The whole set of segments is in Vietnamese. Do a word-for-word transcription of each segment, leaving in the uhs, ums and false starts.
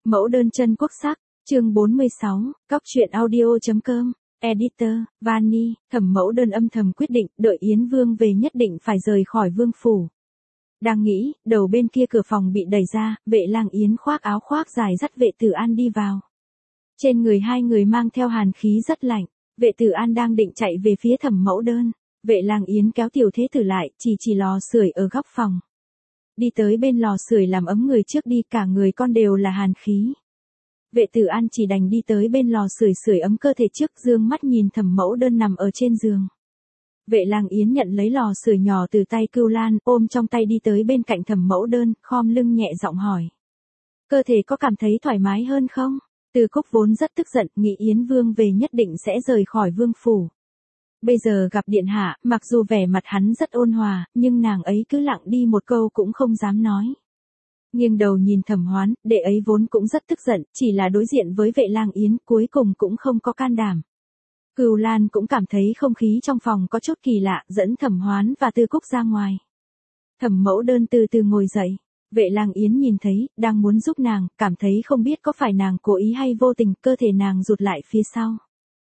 Mẫu đơn chân quốc sắc, chương bốn mươi sáu, cóc truyện audio.com, editor, Vani, Thẩm Mẫu Đơn âm thầm quyết định, đợi Yến Vương về nhất định phải rời khỏi vương phủ. Đang nghĩ, đầu bên kia cửa phòng bị đẩy ra, Vệ Lang Yến khoác áo khoác dài dắt Vệ Tử An đi vào. Trên người hai người mang theo hàn khí rất lạnh, Vệ Tử An đang định chạy về phía Thẩm Mẫu Đơn, Vệ Lang Yến kéo Tiểu Thế Tử lại, chỉ chỉ lò sưởi ở góc phòng. Đi tới bên lò sưởi làm ấm người trước đi, cả người con đều là hàn khí. Vệ Tử An chỉ đành đi tới bên lò sưởi sưởi ấm cơ thể trước, dương mắt nhìn Thẩm Mẫu Đơn nằm ở trên giường. Vệ Lang Yến nhận lấy lò sưởi nhỏ từ tay Cưu Lan, ôm trong tay đi tới bên cạnh Thẩm Mẫu Đơn, khom lưng nhẹ giọng hỏi. Cơ thể có cảm thấy thoải mái hơn không? Từ Cúc vốn rất tức giận, nghĩ Yến Vương về nhất định sẽ rời khỏi vương phủ. Bây giờ gặp điện hạ, mặc dù vẻ mặt hắn rất ôn hòa, nhưng nàng ấy cứ lặng đi một câu cũng không dám nói. Nghiêng đầu nhìn Thẩm Hoán, đệ ấy vốn cũng rất tức giận, chỉ là đối diện với Vệ Lang Yến, cuối cùng cũng không có can đảm. Cưu Lan cũng cảm thấy không khí trong phòng có chút kỳ lạ, dẫn Thẩm Hoán và Tư Cúc ra ngoài. Thẩm Mẫu Đơn từ từ ngồi dậy, Vệ Lang Yến nhìn thấy, đang muốn giúp nàng, cảm thấy không biết có phải nàng cố ý hay vô tình, cơ thể nàng rụt lại phía sau.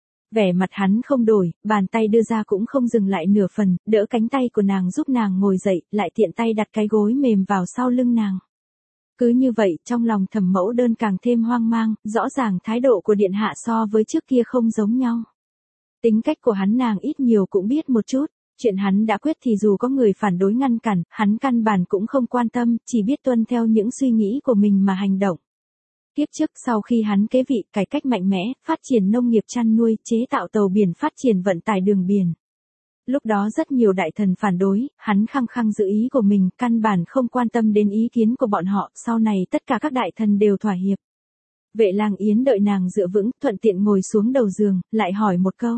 Vẻ mặt hắn không đổi, bàn tay đưa ra cũng không dừng lại nửa phần, đỡ cánh tay của nàng giúp nàng ngồi dậy, lại tiện tay đặt cái gối mềm vào sau lưng nàng. Cứ như vậy, trong lòng Thẩm Mẫu Đơn càng thêm hoang mang, rõ ràng thái độ của điện hạ so với trước kia không giống nhau. Tính cách của hắn nàng ít nhiều cũng biết một chút, chuyện hắn đã quyết thì dù có người phản đối ngăn cản, hắn căn bản cũng không quan tâm, chỉ biết tuân theo những suy nghĩ của mình mà hành động. Tiếp trước sau khi hắn kế vị, cải cách mạnh mẽ, phát triển nông nghiệp chăn nuôi, chế tạo tàu biển, phát triển vận tải đường biển. Lúc đó rất nhiều đại thần phản đối, hắn khăng khăng giữ ý của mình, căn bản không quan tâm đến ý kiến của bọn họ, sau này tất cả các đại thần đều thỏa hiệp. Vệ Lang Yến đợi nàng dựa vững, thuận tiện ngồi xuống đầu giường, lại hỏi một câu.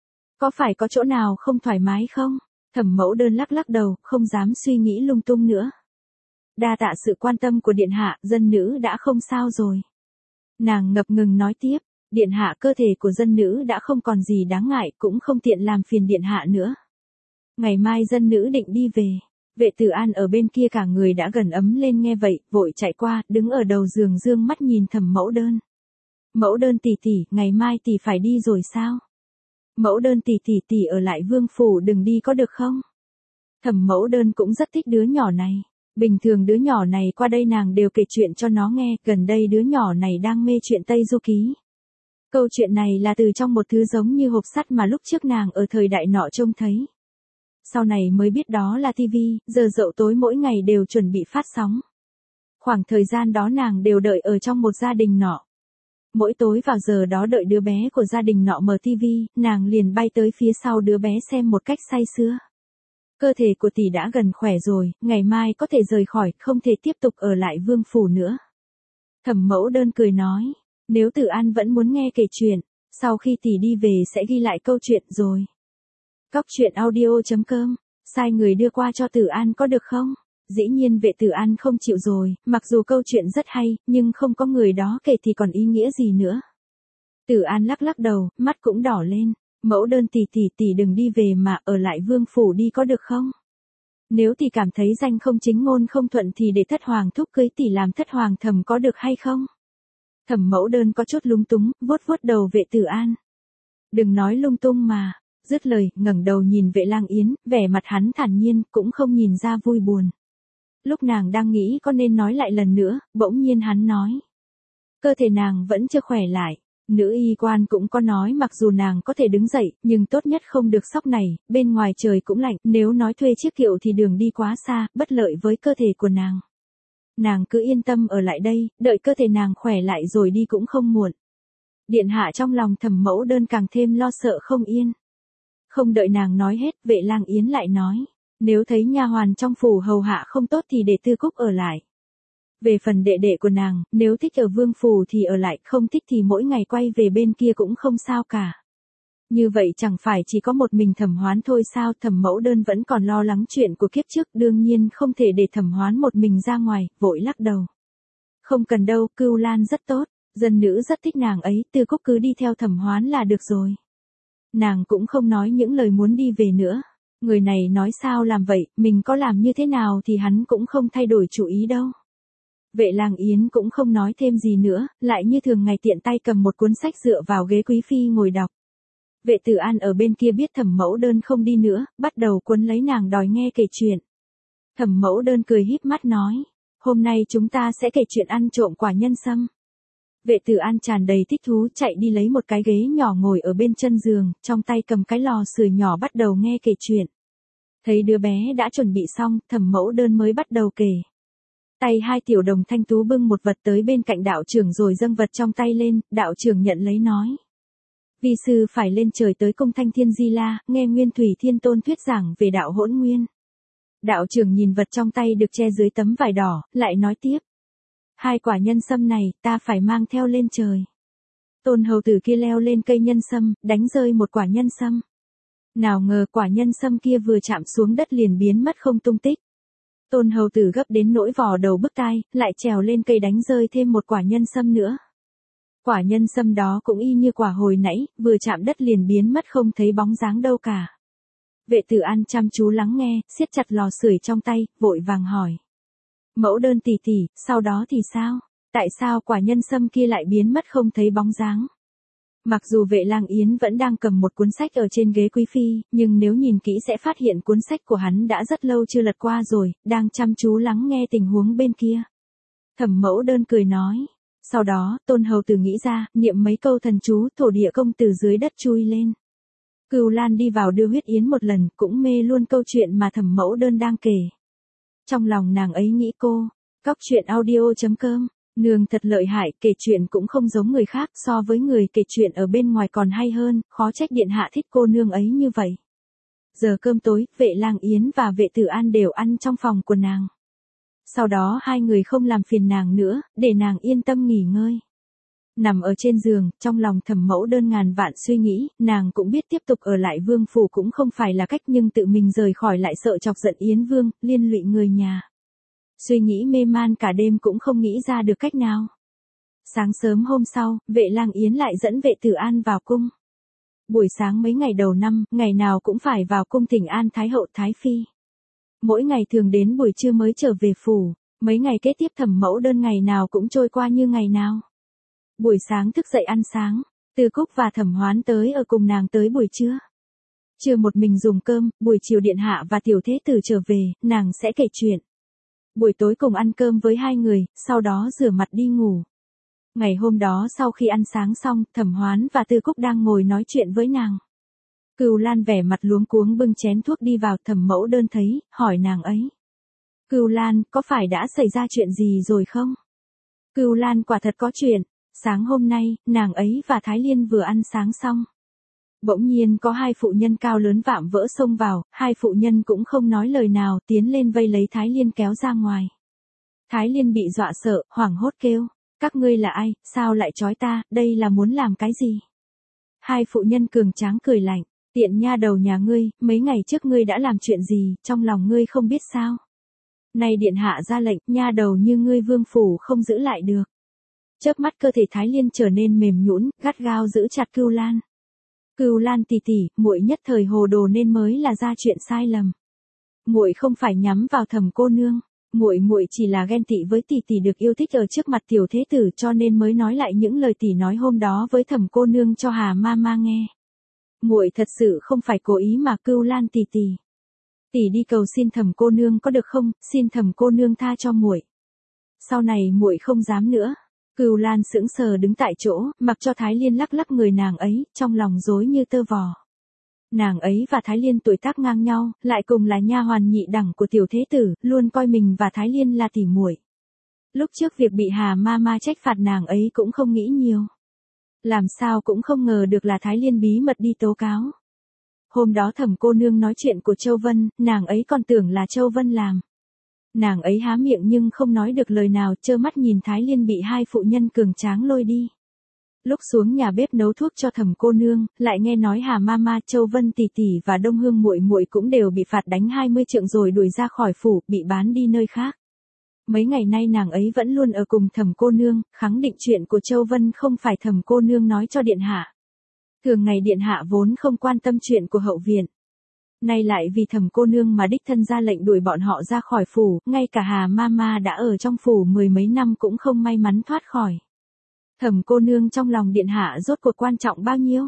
Có phải có chỗ nào không thoải mái không? Thẩm Mẫu Đơn lắc lắc đầu, không dám suy nghĩ lung tung nữa. Đa tạ sự quan tâm của điện hạ, dân nữ đã không sao rồi. Nàng ngập ngừng nói tiếp, điện hạ, cơ thể của dân nữ đã không còn gì đáng ngại, cũng không tiện làm phiền điện hạ nữa. Ngày mai dân nữ định đi về. Vệ Tử An ở bên kia cả người đã gần ấm lên nghe vậy, vội chạy qua, đứng ở đầu giường dương mắt nhìn Thẩm Mẫu Đơn. Mẫu Đơn tỷ tỷ, ngày mai tỷ phải đi rồi sao? Mẫu Đơn tỷ tỷ tỷ ở lại vương phủ đừng đi có được không? Thẩm Mẫu Đơn cũng rất thích đứa nhỏ này. Bình thường đứa nhỏ này qua đây nàng đều kể chuyện cho nó nghe, gần đây đứa nhỏ này đang mê chuyện Tây Du Ký. Câu chuyện này là từ trong một thứ giống như hộp sắt mà lúc trước nàng ở thời đại nọ trông thấy. Sau này mới biết đó là tivi, giờ dậu tối mỗi ngày đều chuẩn bị phát sóng. Khoảng thời gian đó nàng đều đợi ở trong một gia đình nọ. Mỗi tối vào giờ đó đợi đứa bé của gia đình nọ mở tivi, nàng liền bay tới phía sau đứa bé xem một cách say sưa. Cơ thể của tỷ đã gần khỏe rồi, ngày mai có thể rời khỏi, không thể tiếp tục ở lại vương phủ nữa. Thẩm Mẫu Đơn cười nói, nếu Tử An vẫn muốn nghe kể chuyện, sau khi tỷ đi về sẽ ghi lại câu chuyện rồi. Cóc truyện audio.com, sai người đưa qua cho Tử An có được không? Dĩ nhiên Vệ Tử An không chịu rồi, mặc dù câu chuyện rất hay, nhưng không có người đó kể thì còn ý nghĩa gì nữa. Tử An lắc lắc đầu, mắt cũng đỏ lên. Mẫu Đơn tỷ tỷ tỷ đừng đi về mà ở lại vương phủ đi có được không? Nếu tỷ cảm thấy danh không chính ngôn không thuận thì để thất hoàng thúc cưới tỷ làm thất hoàng thầm có được hay không? Thẩm Mẫu Đơn có chút lúng túng, vuốt vuốt đầu Vệ Tử An. Đừng nói lung tung mà. Dứt lời, ngẩng đầu nhìn Vệ Lang Yến, vẻ mặt hắn thản nhiên, cũng không nhìn ra vui buồn. Lúc nàng đang nghĩ có nên nói lại lần nữa, bỗng nhiên hắn nói. Cơ thể nàng vẫn chưa khỏe lại. Nữ y quan cũng có nói mặc dù nàng có thể đứng dậy, nhưng tốt nhất không được sóc này, bên ngoài trời cũng lạnh, nếu nói thuê chiếc kiệu thì đường đi quá xa, bất lợi với cơ thể của nàng. Nàng cứ yên tâm ở lại đây, đợi cơ thể nàng khỏe lại rồi đi cũng không muộn. Điện hạ trong lòng Thẩm Mẫu Đơn càng thêm lo sợ không yên. Không đợi nàng nói hết, Vệ Lang Yến lại nói, nếu thấy nha hoàn trong phủ hầu hạ không tốt thì để Tư Cúc ở lại. Về phần đệ đệ của nàng, nếu thích ở vương phủ thì ở lại, không thích thì mỗi ngày quay về bên kia cũng không sao cả. Như vậy chẳng phải chỉ có một mình Thẩm Hoán thôi sao? Thẩm Mẫu Đơn vẫn còn lo lắng chuyện của kiếp trước, đương nhiên không thể để Thẩm Hoán một mình ra ngoài, vội lắc đầu. Không cần đâu, Cưu Lan rất tốt, dân nữ rất thích nàng ấy, Tư Cúc cứ đi theo Thẩm Hoán là được rồi. Nàng cũng không nói những lời muốn đi về nữa. Người này nói sao làm vậy, mình có làm như thế nào thì hắn cũng không thay đổi chủ ý đâu. Vệ Lang Yến cũng không nói thêm gì nữa, lại như thường ngày tiện tay cầm một cuốn sách dựa vào ghế quý phi ngồi đọc. Vệ Tử An ở bên kia biết Thẩm Mẫu Đơn không đi nữa, bắt đầu cuốn lấy nàng đòi nghe kể chuyện. Thẩm Mẫu Đơn cười híp mắt nói, hôm nay chúng ta sẽ kể chuyện ăn trộm quả nhân sâm. Vệ Tử An tràn đầy thích thú chạy đi lấy một cái ghế nhỏ ngồi ở bên chân giường, trong tay cầm cái lò sưởi nhỏ bắt đầu nghe kể chuyện. Thấy đứa bé đã chuẩn bị xong, Thẩm Mẫu Đơn mới bắt đầu kể. Tay hai tiểu đồng thanh tú bưng một vật tới bên cạnh đạo trưởng rồi dâng vật trong tay lên, đạo trưởng nhận lấy nói. Vi sư phải lên trời tới cung Thanh Thiên Di La, nghe Nguyên Thủy Thiên Tôn thuyết giảng về đạo hỗn nguyên. Đạo trưởng nhìn vật trong tay được che dưới tấm vải đỏ, lại nói tiếp. Hai quả nhân sâm này, ta phải mang theo lên trời. Tôn hầu tử kia leo lên cây nhân sâm, đánh rơi một quả nhân sâm. Nào ngờ quả nhân sâm kia vừa chạm xuống đất liền biến mất không tung tích. Tôn hầu tử gấp đến nỗi vò đầu bứt tai, lại trèo lên cây đánh rơi thêm một quả nhân sâm nữa. Quả nhân sâm đó cũng y như quả hồi nãy, vừa chạm đất liền biến mất không thấy bóng dáng đâu cả. Vệ Tử An chăm chú lắng nghe, siết chặt lò sưởi trong tay, vội vàng hỏi. Mẫu Đơn tỷ tỷ, sau đó thì sao? Tại sao quả nhân sâm kia lại biến mất không thấy bóng dáng? Mặc dù Vệ Lang Yến vẫn đang cầm một cuốn sách ở trên ghế quý phi, nhưng nếu nhìn kỹ sẽ phát hiện cuốn sách của hắn đã rất lâu chưa lật qua rồi, đang chăm chú lắng nghe tình huống bên kia. Thẩm Mẫu Đơn cười nói. Sau đó, Tôn hầu tử nghĩ ra, niệm mấy câu thần chú, thổ địa công từ dưới đất chui lên. Cửu Lan đi vào đưa huyết yến một lần, cũng mê luôn câu chuyện mà Thẩm Mẫu Đơn đang kể. Trong lòng nàng ấy nghĩ cô, cóc truyện audio chấm com, nương thật lợi hại, kể chuyện cũng không giống người khác, so với người kể chuyện ở bên ngoài còn hay hơn, khó trách điện hạ thích cô nương ấy như vậy. Giờ cơm tối, Vệ Lang Yến và Vệ Tử An đều ăn trong phòng của nàng. Sau đó hai người không làm phiền nàng nữa, để nàng yên tâm nghỉ ngơi. Nằm ở trên giường, trong lòng Thẩm Mẫu Đơn ngàn vạn suy nghĩ, nàng cũng biết tiếp tục ở lại vương phủ cũng không phải là cách, nhưng tự mình rời khỏi lại sợ chọc giận Yến Vương, liên lụy người nhà. Suy nghĩ mê man cả đêm cũng không nghĩ ra được cách nào. Sáng sớm hôm sau, Vệ Lang Yến lại dẫn Vệ Tử An vào cung. Buổi sáng mấy ngày đầu năm, ngày nào cũng phải vào cung thỉnh an Thái hậu Thái phi. Mỗi ngày thường đến buổi trưa mới trở về phủ, mấy ngày kế tiếp Thẩm Mẫu Đơn ngày nào cũng trôi qua như ngày nào. Buổi sáng thức dậy ăn sáng, Tư Cúc và Thẩm Hoán tới ở cùng nàng tới buổi trưa. Trưa một mình dùng cơm, buổi chiều điện hạ và tiểu thế tử trở về, nàng sẽ kể chuyện. Buổi tối cùng ăn cơm với hai người, sau đó rửa mặt đi ngủ. Ngày hôm đó sau khi ăn sáng xong, Thẩm Hoán và Tư Cúc đang ngồi nói chuyện với nàng. Cửu Lan vẻ mặt luống cuống bưng chén thuốc đi vào, Thẩm Mẫu Đơn thấy, hỏi nàng ấy. Cửu Lan, có phải đã xảy ra chuyện gì rồi không? Cửu Lan quả thật có chuyện. Sáng hôm nay, nàng ấy và Thái Liên vừa ăn sáng xong. Bỗng nhiên có hai phụ nhân cao lớn vạm vỡ xông vào, hai phụ nhân cũng không nói lời nào, tiến lên vây lấy Thái Liên kéo ra ngoài. Thái Liên bị dọa sợ, hoảng hốt kêu, các ngươi là ai, sao lại trói ta, đây là muốn làm cái gì? Hai phụ nhân cường tráng cười lạnh, tiện nha đầu nhà ngươi, mấy ngày trước ngươi đã làm chuyện gì, trong lòng ngươi không biết sao? Nay điện hạ ra lệnh, nha đầu như ngươi vương phủ không giữ lại được. Chớp mắt cơ thể Thái Liên trở nên mềm nhũn, gắt gao giữ chặt Cửu Lan. Cửu Lan tỷ tỷ, muội nhất thời hồ đồ nên mới là ra chuyện sai lầm. Muội không phải nhắm vào Thẩm cô nương, muội muội chỉ là ghen tị với tỷ tỷ được yêu thích ở trước mặt tiểu thế tử, cho nên mới nói lại những lời tỷ nói hôm đó với Thẩm cô nương cho Hà ma ma nghe. Muội thật sự không phải cố ý mà. Cửu Lan tỷ tỷ, tỷ đi cầu xin Thẩm cô nương có được không, xin Thẩm cô nương tha cho muội. Sau này muội không dám nữa. Cửu Lan sững sờ đứng tại chỗ, mặc cho Thái Liên lắc lắc người nàng ấy, trong lòng rối như tơ vò. Nàng ấy và Thái Liên tuổi tác ngang nhau, lại cùng là nha hoàn nhị đẳng của tiểu thế tử, luôn coi mình và Thái Liên là tỉ muội. Lúc trước việc bị Hà ma ma trách phạt nàng ấy cũng không nghĩ nhiều. Làm sao cũng không ngờ được là Thái Liên bí mật đi tố cáo. Hôm đó Thẩm cô nương nói chuyện của Châu Vân, nàng ấy còn tưởng là Châu Vân làm. Nàng ấy há miệng nhưng không nói được lời nào, trơ mắt nhìn Thái Liên bị hai phụ nhân cường tráng lôi đi. Lúc xuống nhà bếp nấu thuốc cho Thẩm cô nương, lại nghe nói Hà Mama, Châu Vân tỷ tỷ và Đông Hương muội muội cũng đều bị phạt đánh hai mươi trượng rồi đuổi ra khỏi phủ, bị bán đi nơi khác. Mấy ngày nay nàng ấy vẫn luôn ở cùng Thẩm cô nương, khẳng định chuyện của Châu Vân không phải Thẩm cô nương nói cho điện hạ. Thường ngày điện hạ vốn không quan tâm chuyện của hậu viện. Nay lại vì Thẩm cô nương mà đích thân ra lệnh đuổi bọn họ ra khỏi phủ, ngay cả Hà Mama đã ở trong phủ mười mấy năm cũng không may mắn thoát khỏi. Thẩm cô nương trong lòng điện hạ rốt cuộc quan trọng bao nhiêu?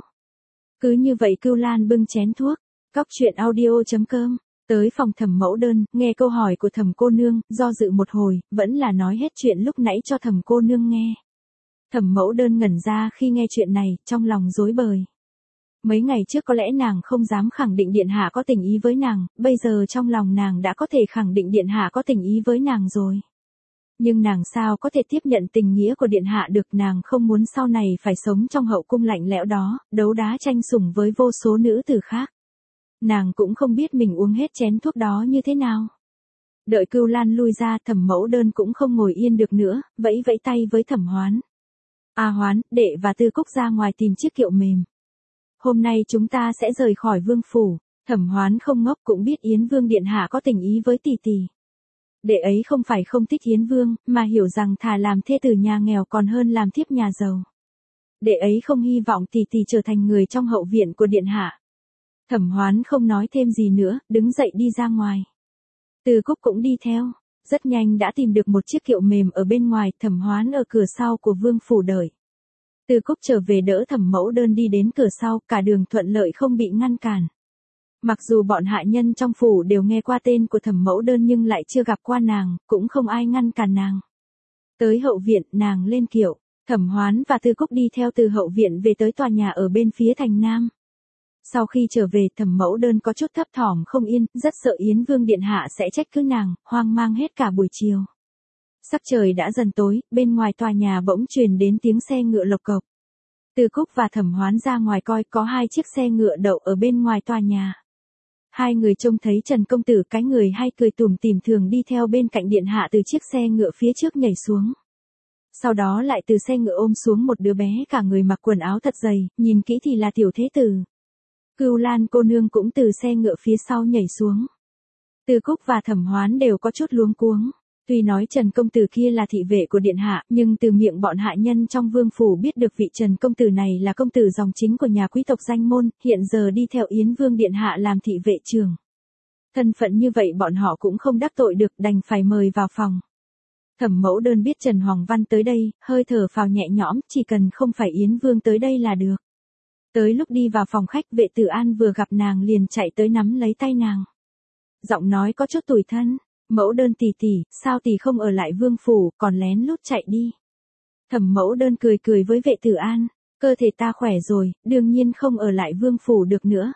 Cứ như vậy Cưu Lan bưng chén thuốc, cóc truyện audio chấm com, tới phòng Thẩm mẫu đơn, nghe câu hỏi của Thẩm cô nương, do dự một hồi, vẫn là nói hết chuyện lúc nãy cho Thẩm cô nương nghe. Thẩm mẫu đơn ngẩn ra khi nghe chuyện này, trong lòng rối bời. Mấy ngày trước có lẽ nàng không dám khẳng định điện hạ có tình ý với nàng, bây giờ trong lòng nàng đã có thể khẳng định điện hạ có tình ý với nàng rồi. Nhưng nàng sao có thể tiếp nhận tình nghĩa của điện hạ được, nàng không muốn sau này phải sống trong hậu cung lạnh lẽo đó, đấu đá tranh sủng với vô số nữ tử khác. Nàng cũng không biết mình uống hết chén thuốc đó như thế nào. Đợi Cưu Lan lui ra, Thẩm mẫu đơn cũng không ngồi yên được nữa, vẫy vẫy tay với Thẩm Hoán. A Hoán, đệ và Tư Cúc ra ngoài tìm chiếc kiệu mềm. Hôm nay chúng ta sẽ rời khỏi vương phủ. Thẩm Hoán không ngốc cũng biết Yến Vương điện hạ có tình ý với tỷ tỷ. Đệ ấy không phải không thích Yến Vương, mà hiểu rằng thà làm thê tử nhà nghèo còn hơn làm thiếp nhà giàu. Đệ ấy không hy vọng tỷ tỷ trở thành người trong hậu viện của điện hạ. Thẩm Hoán không nói thêm gì nữa, đứng dậy đi ra ngoài. Từ Cúc cũng đi theo, rất nhanh đã tìm được một chiếc kiệu mềm ở bên ngoài. Thẩm Hoán ở cửa sau của vương phủ đợi. Từ Cúc trở về đỡ Thẩm mẫu đơn đi đến cửa sau, cả đường thuận lợi không bị ngăn cản. Mặc dù bọn hạ nhân trong phủ đều nghe qua tên của Thẩm mẫu đơn nhưng lại chưa gặp qua nàng, cũng không ai ngăn cản nàng. Tới hậu viện, nàng lên kiệu, Thẩm Hoán và Tư Cúc đi theo từ hậu viện về tới tòa nhà ở bên phía thành nam. Sau khi trở về, Thẩm mẫu đơn có chút thấp thỏm không yên, rất sợ Yến Vương điện hạ sẽ trách cứ nàng, hoang mang hết cả buổi chiều. Sắc trời đã dần tối, bên ngoài tòa nhà bỗng truyền đến tiếng xe ngựa lộc cộc. Từ Cúc và Thẩm Hoán ra ngoài coi có hai chiếc xe ngựa đậu ở bên ngoài tòa nhà. Hai người trông thấy Trần công tử cái người hay cười tủm tỉm thường đi theo bên cạnh điện hạ từ chiếc xe ngựa phía trước nhảy xuống. Sau đó lại từ xe ngựa ôm xuống một đứa bé cả người mặc quần áo thật dày, nhìn kỹ thì là tiểu thế tử. Cưu Lan cô nương cũng từ xe ngựa phía sau nhảy xuống. Từ Cúc và Thẩm Hoán đều có chút luống cuống. Tuy nói Trần công tử kia là thị vệ của điện hạ, nhưng từ miệng bọn hạ nhân trong vương phủ biết được vị Trần công tử này là công tử dòng chính của nhà quý tộc danh môn, hiện giờ đi theo Yến Vương điện hạ làm thị vệ trưởng. Thân phận như vậy bọn họ cũng không đắc tội được, đành phải mời vào phòng. Thẩm mẫu đơn biết Trần Hoàng Văn tới đây, hơi thở phào nhẹ nhõm, chỉ cần không phải Yến Vương tới đây là được. Tới lúc đi vào phòng khách, Vệ Tử An vừa gặp nàng liền chạy tới nắm lấy tay nàng. Giọng nói có chút tủi thân. Mẫu đơn tỷ tỷ, sao tỷ không ở lại vương phủ, còn lén lút chạy đi. Thẩm mẫu đơn cười cười với Vệ Tử An, cơ thể ta khỏe rồi, đương nhiên không ở lại vương phủ được nữa.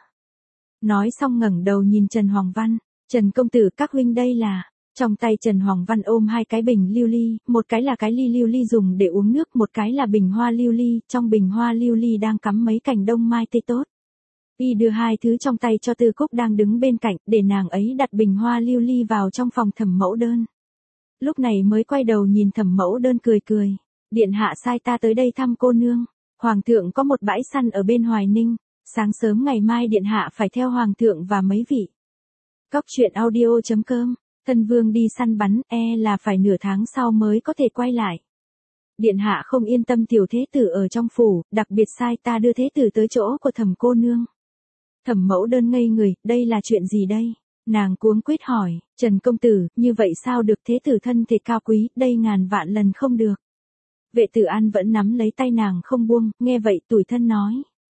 Nói xong ngẩng đầu nhìn Trần Hoàng Văn, Trần công tử các huynh đây là, trong tay Trần Hoàng Văn ôm hai cái bình lưu ly, một cái là cái ly lưu ly dùng để uống nước, một cái là bình hoa lưu ly, trong bình hoa lưu ly đang cắm mấy cành đông mai tươi tốt. Y đưa hai thứ trong tay cho Tư Cúc đang đứng bên cạnh, để nàng ấy đặt bình hoa lưu ly vào trong phòng Thẩm mẫu đơn. Lúc này mới quay đầu nhìn Thẩm mẫu đơn cười cười. Điện hạ sai ta tới đây thăm cô nương. Hoàng thượng có một bãi săn ở bên Hoài Ninh. Sáng sớm ngày mai điện hạ phải theo Hoàng thượng và mấy vị. Cóc truyện audio chấm com. Thân vương đi săn bắn, e là phải nửa tháng sau mới có thể quay lại. Điện hạ không yên tâm tiểu thế tử ở trong phủ, đặc biệt sai ta đưa thế tử tới chỗ của Thẩm cô nương. Thẩm mẫu đơn ngây người, đây là chuyện gì đây? Nàng cuống quýt hỏi, Trần công tử, như vậy sao được, thế tử thân thể cao quý, đây ngàn vạn lần không được. Vệ Tử An vẫn nắm lấy tay nàng không buông, nghe vậy tủi thân nói.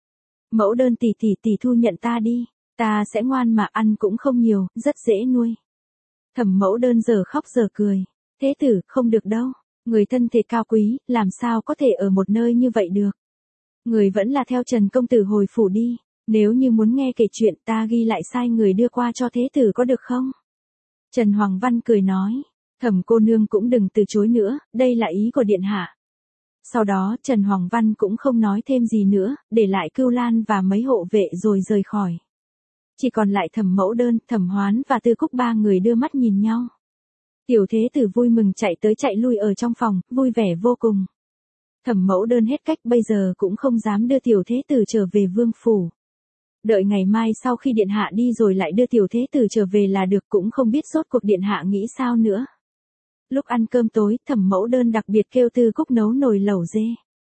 Mẫu đơn tỷ tỷ tỷ thu nhận ta đi, ta sẽ ngoan mà ăn cũng không nhiều, rất dễ nuôi. Thẩm mẫu đơn giờ khóc giờ cười, thế tử, không được đâu, người thân thể cao quý, làm sao có thể ở một nơi như vậy được. Người vẫn là theo Trần công tử hồi phủ đi. Nếu như muốn nghe kể chuyện ta ghi lại sai người đưa qua cho thế tử có được không? Trần Hoàng Văn cười nói, Thẩm cô nương cũng đừng từ chối nữa, đây là ý của điện hạ. Sau đó Trần Hoàng Văn cũng không nói thêm gì nữa, để lại Cưu Lan và mấy hộ vệ rồi rời khỏi. Chỉ còn lại Thẩm mẫu đơn, Thẩm Hoán và Tư Cúc ba người đưa mắt nhìn nhau. Tiểu thế tử vui mừng chạy tới chạy lui ở trong phòng, vui vẻ vô cùng. Thẩm mẫu đơn hết cách bây giờ cũng không dám đưa tiểu thế tử trở về vương phủ. Đợi ngày mai sau khi điện hạ đi rồi lại đưa tiểu thế tử trở về là được, cũng không biết rốt cuộc điện hạ nghĩ sao nữa. Lúc ăn cơm tối, Thẩm mẫu đơn đặc biệt kêu Tư Cúc nấu nồi lẩu dê.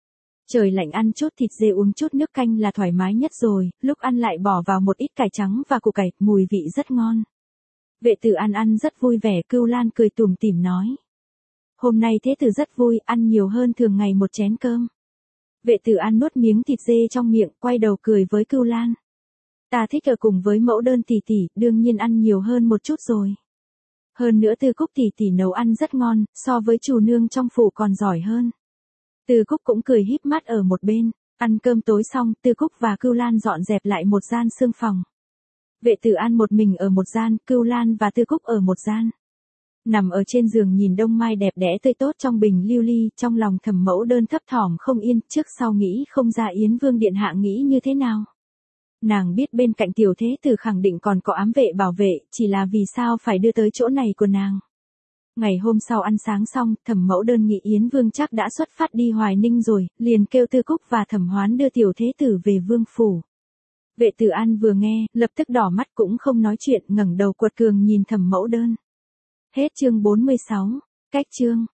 Trời lạnh ăn chút thịt dê uống chút nước canh là thoải mái nhất rồi, lúc ăn lại bỏ vào một ít cải trắng và củ cải, mùi vị rất ngon. Vệ tử An ăn rất vui vẻ, Cưu Lan cười tủm tỉm nói. Hôm nay thế tử rất vui, ăn nhiều hơn thường ngày một chén cơm. Vệ tử An nuốt miếng thịt dê trong miệng, quay đầu cười với Cưu Lan. Ta thích ở cùng với mẫu đơn tỷ tỷ, đương nhiên ăn nhiều hơn một chút rồi. Hơn nữa Tư Cúc tỷ tỷ nấu ăn rất ngon, so với chủ nương trong phủ còn giỏi hơn. Tư Cúc cũng cười híp mắt ở một bên, ăn cơm tối xong, Tư Cúc và Cưu Lan dọn dẹp lại một gian xương phòng. Vệ tử An một mình ở một gian, Cưu Lan và Tư Cúc ở một gian. Nằm ở trên giường nhìn đông mai đẹp đẽ tươi tốt trong bình lưu ly, trong lòng Thẩm Mẫu Đơn thấp thỏm không yên, trước sau nghĩ không ra Yến Vương điện hạ nghĩ như thế nào. Nàng biết bên cạnh tiểu thế tử khẳng định còn có ám vệ bảo vệ, chỉ là vì sao phải đưa tới chỗ này của nàng. Ngày hôm sau ăn sáng xong, Thẩm Mẫu Đơn nghĩ Yến Vương chắc đã xuất phát đi Hoài Ninh rồi, liền kêu Tư Cúc và Thẩm Hoán đưa tiểu thế tử về vương phủ. Vệ tử An vừa nghe, lập tức đỏ mắt cũng không nói chuyện, ngẩng đầu quật cường nhìn Thẩm Mẫu Đơn. Hết chương bốn mươi sáu, cách chương.